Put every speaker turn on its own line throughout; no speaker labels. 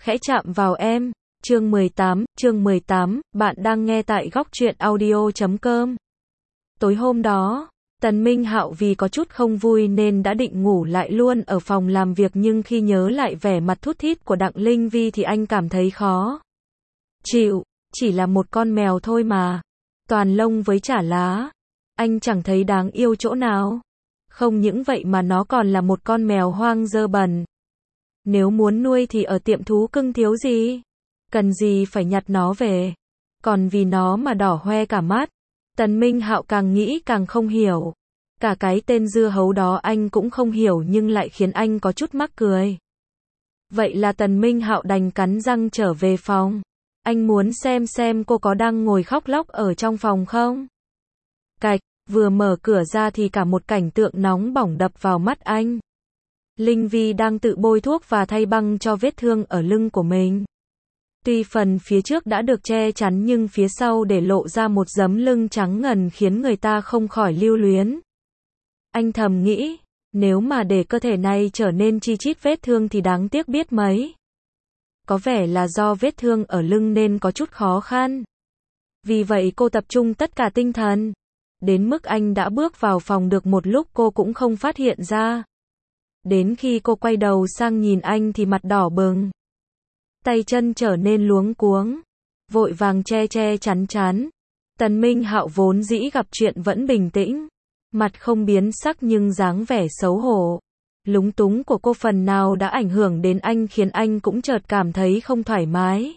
khẽ chạm vào em. Chương 18, bạn đang nghe tại góc truyện audio.com. Tối hôm đó, Tần Minh Hạo vì có chút không vui nên đã định ngủ lại luôn ở phòng làm việc, nhưng khi nhớ lại vẻ mặt thút thít của Đặng Linh Vi thì anh cảm thấy khó chịu. Chỉ là một con mèo thôi mà, toàn lông với chả lá, anh chẳng thấy đáng yêu chỗ nào. Không những vậy mà nó còn là một con mèo hoang dơ bẩn. Nếu muốn nuôi thì ở tiệm thú cưng thiếu gì, cần gì phải nhặt nó về, còn vì nó mà đỏ hoe cả mắt. Tần Minh Hạo càng nghĩ càng không hiểu. Cả cái tên dưa hấu đó anh cũng không hiểu nhưng lại khiến anh có chút mắc cười. Vậy là Tần Minh Hạo đành cắn răng trở về phòng. Anh muốn xem cô có đang ngồi khóc lóc ở trong phòng không. Cạch, vừa mở cửa ra thì cả một cảnh tượng nóng bỏng đập vào mắt anh. Linh Vi đang tự bôi thuốc và thay băng cho vết thương ở lưng của mình. Tuy phần phía trước đã được che chắn nhưng phía sau để lộ ra một giấm lưng trắng ngần khiến người ta không khỏi lưu luyến. Anh thầm nghĩ, nếu mà để cơ thể này trở nên chi chít vết thương thì đáng tiếc biết mấy. Có vẻ là do vết thương ở lưng nên có chút khó khăn. Vì vậy cô tập trung tất cả tinh thần. Đến mức anh đã bước vào phòng được một lúc cô cũng không phát hiện ra. Đến khi cô quay đầu sang nhìn anh thì mặt đỏ bừng. Tay chân trở nên luống cuống. Vội vàng che chắn. Tần Minh Hạo vốn dĩ gặp chuyện vẫn bình tĩnh. Mặt không biến sắc nhưng dáng vẻ xấu hổ. Lúng túng của cô phần nào đã ảnh hưởng đến anh khiến anh cũng chợt cảm thấy không thoải mái.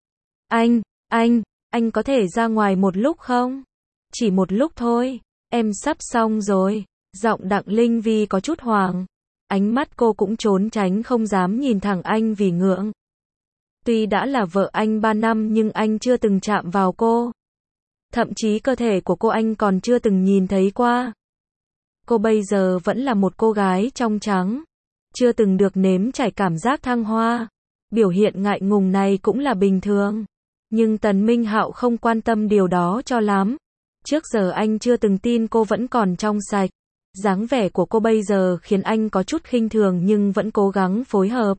Anh có thể ra ngoài một lúc không? Chỉ một lúc thôi, em sắp xong rồi. Giọng Đặng Linh Vi có chút hoảng. Ánh mắt cô cũng trốn tránh không dám nhìn thẳng anh vì ngượng. Tuy đã là vợ anh 3 năm nhưng anh chưa từng chạm vào cô. Thậm chí cơ thể của cô anh còn chưa từng nhìn thấy qua. Cô bây giờ vẫn là một cô gái trong trắng. Chưa từng được nếm trải cảm giác thăng hoa. Biểu hiện ngại ngùng này cũng là bình thường. Nhưng Tần Minh Hạo không quan tâm điều đó cho lắm. Trước giờ anh chưa từng tin cô vẫn còn trong sạch. Dáng vẻ của cô bây giờ khiến anh có chút khinh thường nhưng vẫn cố gắng phối hợp.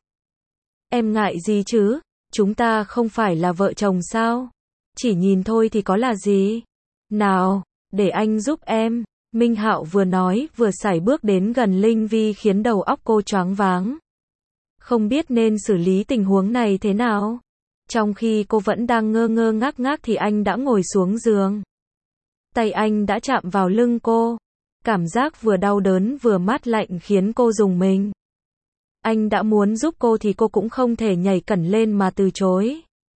Em ngại gì chứ? Chúng ta không phải là vợ chồng sao? Chỉ nhìn thôi thì có là gì? Nào, để anh giúp em. Minh Hạo vừa nói vừa sải bước đến gần Linh Vi khiến đầu óc cô choáng váng. Không biết nên xử lý tình huống này thế nào. Trong khi cô vẫn đang ngơ ngác thì anh đã ngồi xuống giường. Tay anh đã chạm vào lưng cô. Cảm giác vừa đau đớn vừa mát lạnh khiến cô rùng mình. Anh đã muốn giúp cô thì cô cũng không thể nhảy cẩn lên mà từ chối.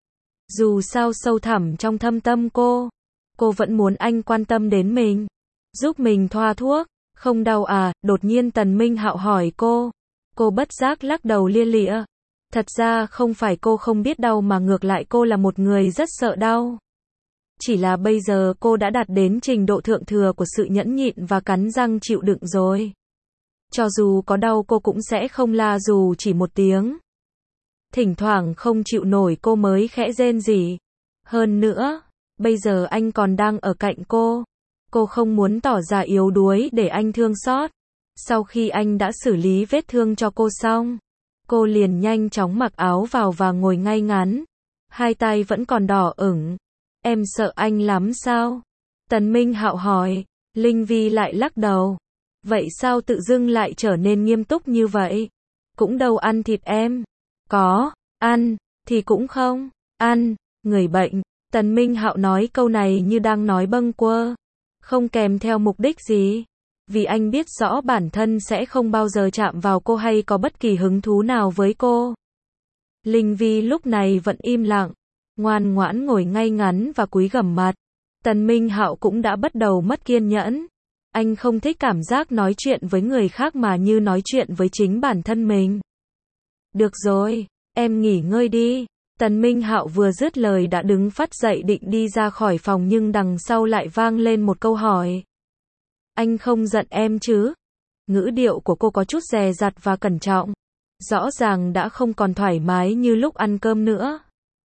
Dù sao sâu thẳm trong thâm tâm cô vẫn muốn anh quan tâm đến mình. Giúp mình thoa thuốc, không đau à? Đột nhiên Tần Minh Hạo hỏi cô. Cô bất giác lắc đầu lia lịa. Thật ra không phải cô không biết đau mà ngược lại cô là một người rất sợ đau. Chỉ là bây giờ cô đã đạt đến trình độ thượng thừa của sự nhẫn nhịn và cắn răng chịu đựng rồi. Cho dù có đau cô cũng sẽ không la dù chỉ một tiếng. Thỉnh thoảng không chịu nổi cô mới khẽ rên rỉ. Hơn nữa, bây giờ anh còn đang ở cạnh cô. Cô không muốn tỏ ra yếu đuối để anh thương xót. Sau khi anh đã xử lý vết thương cho cô xong, cô liền nhanh chóng mặc áo vào và ngồi ngay ngắn. Hai tay vẫn còn đỏ ửng. Em sợ anh lắm sao? Tần Minh Hạo hỏi. Linh Vi lại lắc đầu. Vậy sao tự dưng lại trở nên nghiêm túc như vậy? Cũng đâu ăn thịt em. Có, ăn, thì cũng không, ăn, người bệnh. Tần Minh Hạo nói câu này như đang nói bâng quơ. Không kèm theo mục đích gì. Vì anh biết rõ bản thân sẽ không bao giờ chạm vào cô hay có bất kỳ hứng thú nào với cô. Linh Vi lúc này vẫn im lặng. Ngoan ngoãn ngồi ngay ngắn và cúi gằm mặt. Tần Minh Hạo cũng đã bắt đầu mất kiên nhẫn. Anh không thích cảm giác nói chuyện với người khác mà như nói chuyện với chính bản thân mình. Được rồi, em nghỉ ngơi đi. Tần Minh Hạo vừa dứt lời đã đứng phắt dậy định đi ra khỏi phòng nhưng đằng sau lại vang lên một câu hỏi. Anh không giận em chứ? Ngữ điệu của cô có chút dè dặt và cẩn trọng. Rõ ràng đã không còn thoải mái như lúc ăn cơm nữa.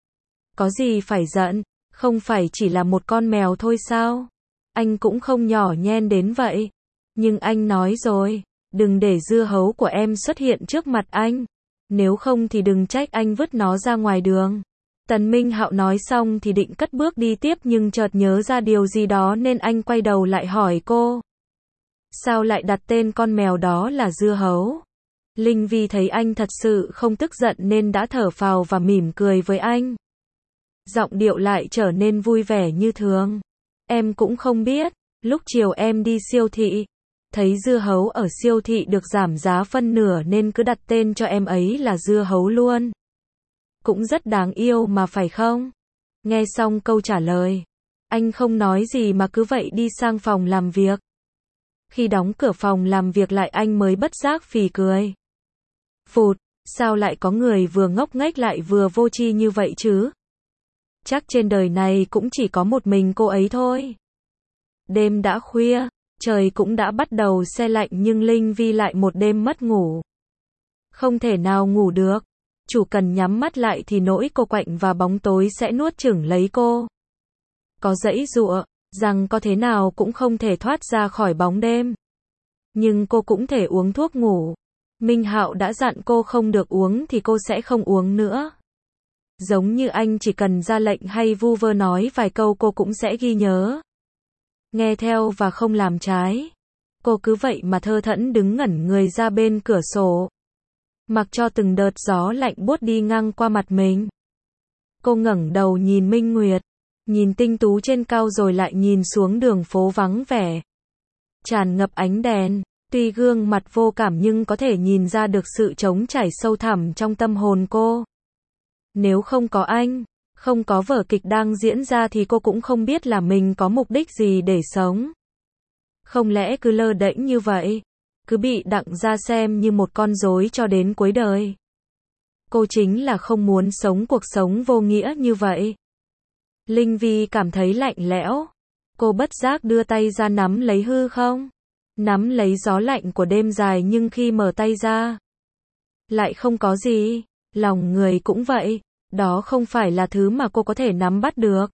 Có gì phải giận, không phải chỉ là một con mèo thôi sao? Anh cũng không nhỏ nhen đến vậy. Nhưng anh nói rồi, đừng để dưa hấu của em xuất hiện trước mặt anh. Nếu không thì đừng trách anh vứt nó ra ngoài đường. Tần Minh Hạo nói xong thì định cất bước đi tiếp nhưng chợt nhớ ra điều gì đó nên anh quay đầu lại hỏi cô. Sao lại đặt tên con mèo đó là Dưa Hấu? Linh Vi thấy anh thật sự không tức giận nên đã thở phào và mỉm cười với anh. Giọng điệu lại trở nên vui vẻ như thường. Em cũng không biết, lúc chiều em đi siêu thị, thấy dưa hấu ở siêu thị được giảm giá phân nửa nên cứ đặt tên cho em ấy là Dưa Hấu luôn. Cũng rất đáng yêu mà phải không? Nghe xong câu trả lời, anh không nói gì mà cứ vậy đi sang phòng làm việc. Khi đóng cửa phòng làm việc lại anh mới bất giác phì cười. Phụt, sao lại có người vừa ngốc nghếch lại vừa vô tri như vậy chứ? Chắc trên đời này cũng chỉ có một mình cô ấy thôi. Đêm đã khuya, trời cũng đã bắt đầu se lạnh nhưng Linh Vi lại một đêm mất ngủ. Không thể nào ngủ được. Chủ cần nhắm mắt lại thì nỗi cô quạnh và bóng tối sẽ nuốt chửng lấy cô. Có giãy giụa, rằng có thế nào cũng không thể thoát ra khỏi bóng đêm. Nhưng cô cũng thể uống thuốc ngủ. Minh Hạo đã dặn cô không được uống thì cô sẽ không uống nữa. Giống như anh chỉ cần ra lệnh hay vu vơ nói vài câu cô cũng sẽ ghi nhớ. Nghe theo và không làm trái. Cô cứ vậy mà thơ thẫn đứng ngẩn người ra bên cửa sổ. Mặc cho từng đợt gió lạnh buốt đi ngang qua mặt mình. Cô ngẩng đầu nhìn Minh Nguyệt, nhìn tinh tú trên cao rồi lại nhìn xuống đường phố vắng vẻ. Tràn ngập ánh đèn, tuy gương mặt vô cảm nhưng có thể nhìn ra được sự trống trải sâu thẳm trong tâm hồn cô. Nếu không có anh, không có vở kịch đang diễn ra thì cô cũng không biết là mình có mục đích gì để sống. Không lẽ cứ lơ đễnh như vậy, cứ bị đặng ra xem như một con rối cho đến cuối đời. Cô chính là không muốn sống cuộc sống vô nghĩa như vậy. Linh Vi cảm thấy lạnh lẽo. Cô bất giác đưa tay ra nắm lấy hư không? Nắm lấy gió lạnh của đêm dài nhưng khi mở tay ra, lại không có gì. Lòng người cũng vậy. Đó không phải là thứ mà cô có thể nắm bắt được.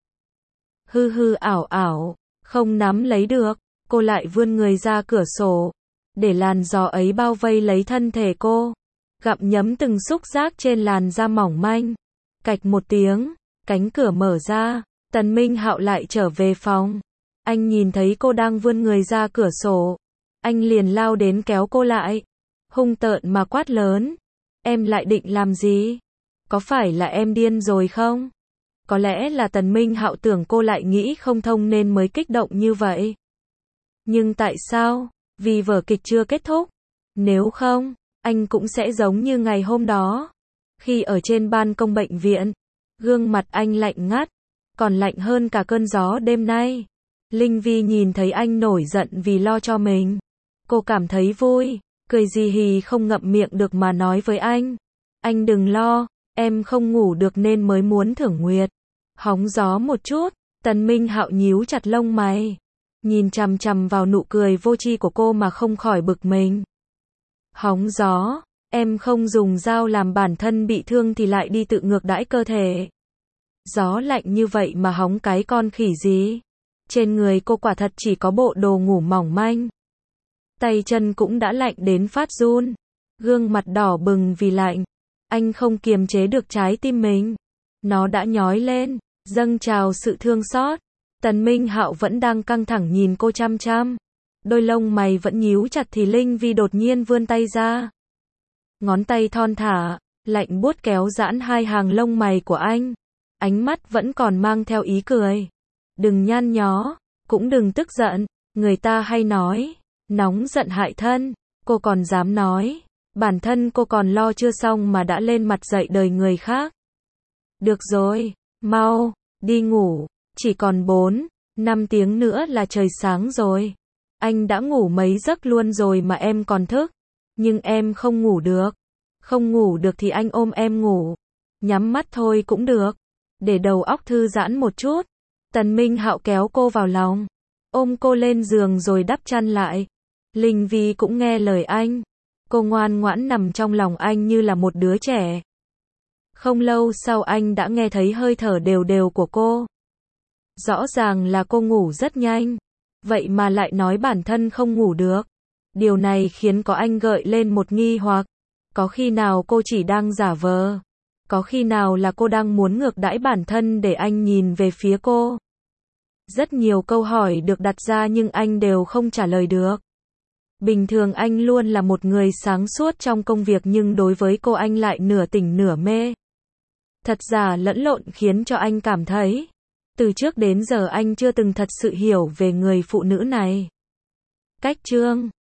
Hư hư ảo ảo, không nắm lấy được. Cô lại vươn người ra cửa sổ, để làn gió ấy bao vây lấy thân thể cô, gặm nhấm từng xúc giác trên làn da mỏng manh. Cạch một tiếng, cánh cửa mở ra, Tần Minh Hạo lại trở về phòng. Anh nhìn thấy cô đang vươn người ra cửa sổ, anh liền lao đến kéo cô lại, hung tợn mà quát lớn. Em lại định làm gì? Có phải là em điên rồi không? Có lẽ là Tần Minh Hạo tưởng cô lại nghĩ không thông nên mới kích động như vậy. Nhưng tại sao? Vì vở kịch chưa kết thúc. Nếu không, anh cũng sẽ giống như ngày hôm đó. Khi ở trên ban công bệnh viện, gương mặt anh lạnh ngắt, còn lạnh hơn cả cơn gió đêm nay. Linh Vi nhìn thấy anh nổi giận vì lo cho mình. Cô cảm thấy vui, cười hì hì không ngậm miệng được mà nói với anh. Anh đừng lo, em không ngủ được nên mới muốn thưởng nguyệt. Hóng gió một chút, Tần Minh Hạo nhíu chặt lông mày. Nhìn chằm chằm vào nụ cười vô tri của cô mà không khỏi bực mình. Hóng gió, em không dùng dao làm bản thân bị thương thì lại đi tự ngược đãi cơ thể. Gió lạnh như vậy mà hóng cái con khỉ gì? Trên người cô quả thật chỉ có bộ đồ ngủ mỏng manh. Tay chân cũng đã lạnh đến phát run. Gương mặt đỏ bừng vì lạnh. Anh không kiềm chế được trái tim mình. Nó đã nhói lên, dâng trào sự thương xót. Tần Minh Hạo vẫn đang căng thẳng nhìn cô chăm chăm. Đôi lông mày vẫn nhíu chặt thì Linh Vi đột nhiên vươn tay ra. Ngón tay thon thả, lạnh buốt kéo giãn hai hàng lông mày của anh. Ánh mắt vẫn còn mang theo ý cười. Đừng nhăn nhó, cũng đừng tức giận. Người ta hay nói, nóng giận hại thân. Cô còn dám nói, bản thân cô còn lo chưa xong mà đã lên mặt dạy đời người khác. Được rồi, mau, đi ngủ. Chỉ còn 4-5 tiếng nữa là trời sáng rồi. Anh đã ngủ mấy giấc luôn rồi mà em còn thức. Nhưng em không ngủ được. Không ngủ được thì anh ôm em ngủ. Nhắm mắt thôi cũng được. Để đầu óc thư giãn một chút. Tần Minh Hạo kéo cô vào lòng. Ôm cô lên giường rồi đắp chăn lại. Linh Vi cũng nghe lời anh. Cô ngoan ngoãn nằm trong lòng anh như là một đứa trẻ. Không lâu sau anh đã nghe thấy hơi thở đều đều của cô. Rõ ràng là cô ngủ rất nhanh. Vậy mà lại nói bản thân không ngủ được. Điều này khiến có anh gợi lên một nghi hoặc. Có khi nào cô chỉ đang giả vờ? Có khi nào là cô đang muốn ngược đãi bản thân để anh nhìn về phía cô? Rất nhiều câu hỏi được đặt ra nhưng anh đều không trả lời được. Bình thường anh luôn là một người sáng suốt trong công việc nhưng đối với cô anh lại nửa tỉnh nửa mê. Thật giả lẫn lộn khiến cho anh cảm thấy, từ trước đến giờ anh chưa từng thật sự hiểu về người phụ nữ này. Cách chương